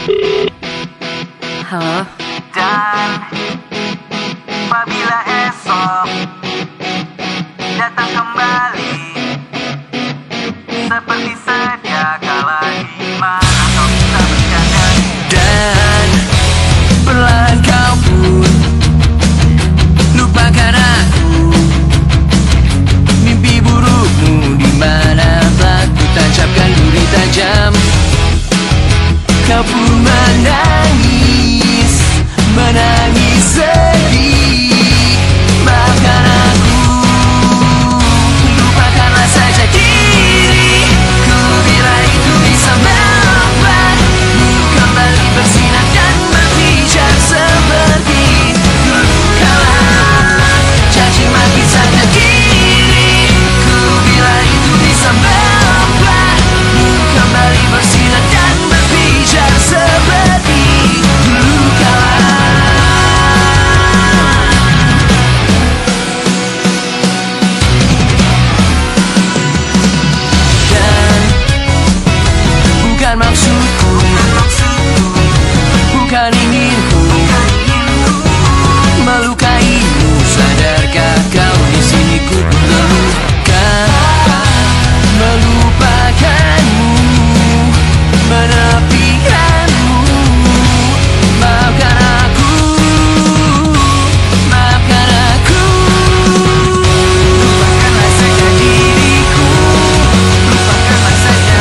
Halo. Dan apabila esok datang kembali seperti sedia kala, di mana kau bisa bercanda. Dan perlahan kau pun lupakan aku. Mimpi burukmu di mana telah kutancapkan duri tajam. Kau pun menangis, menangis sedih. Maafkan aku, lupakanlah saja diriku. Bila itu bisa membuatmu kembali bersinar dan berpijar seperti dulu kala. Caci maki saja diriku. Bila itu bisa membuatmu kembali bersinar dan berpijar seperti dulu kala. Dan bukan maksudku, bukan inginku melukaimu. Sadarkah kau di sini ku terluka, melupakanmu, menepikanmu. Maafkan aku, maafkan aku. Lupakanlah saja diriku, lupakanlah saja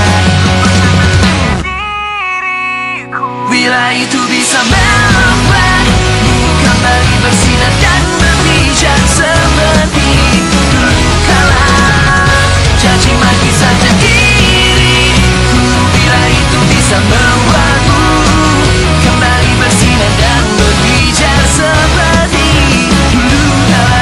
Diriku bila itu bisa membuatmu kembali bersinar dan berpijar seperti dulu kala. Caci maki saja diriku. Bila itu bisa membuatmu kembali bersinar dan berpijar seperti dulu kala.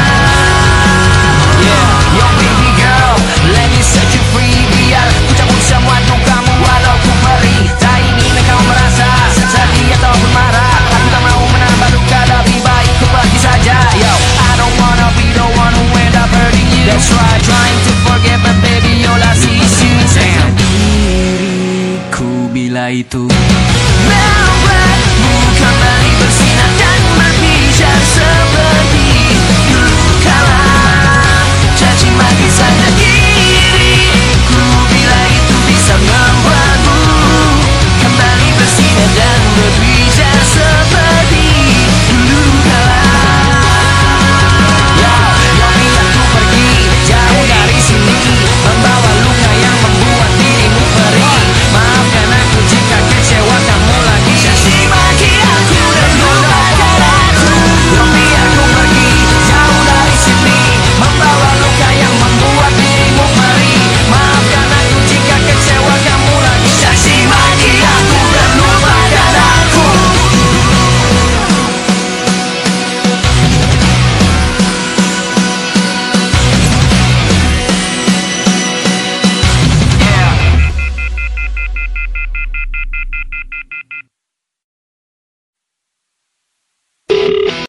Yeah, yo baby girl, let me set you free. Biar ku cabut semua dukamu walau ku perih. Tak ingin kau merasa sedih ataupun marah. Aku tak mau menambah luka, lebih baik ku pergi saja. Yo, I don't wanna be the one who end up hurting you. That's right, trying to forget but baby all I see is you. Damn. Diriku bila itu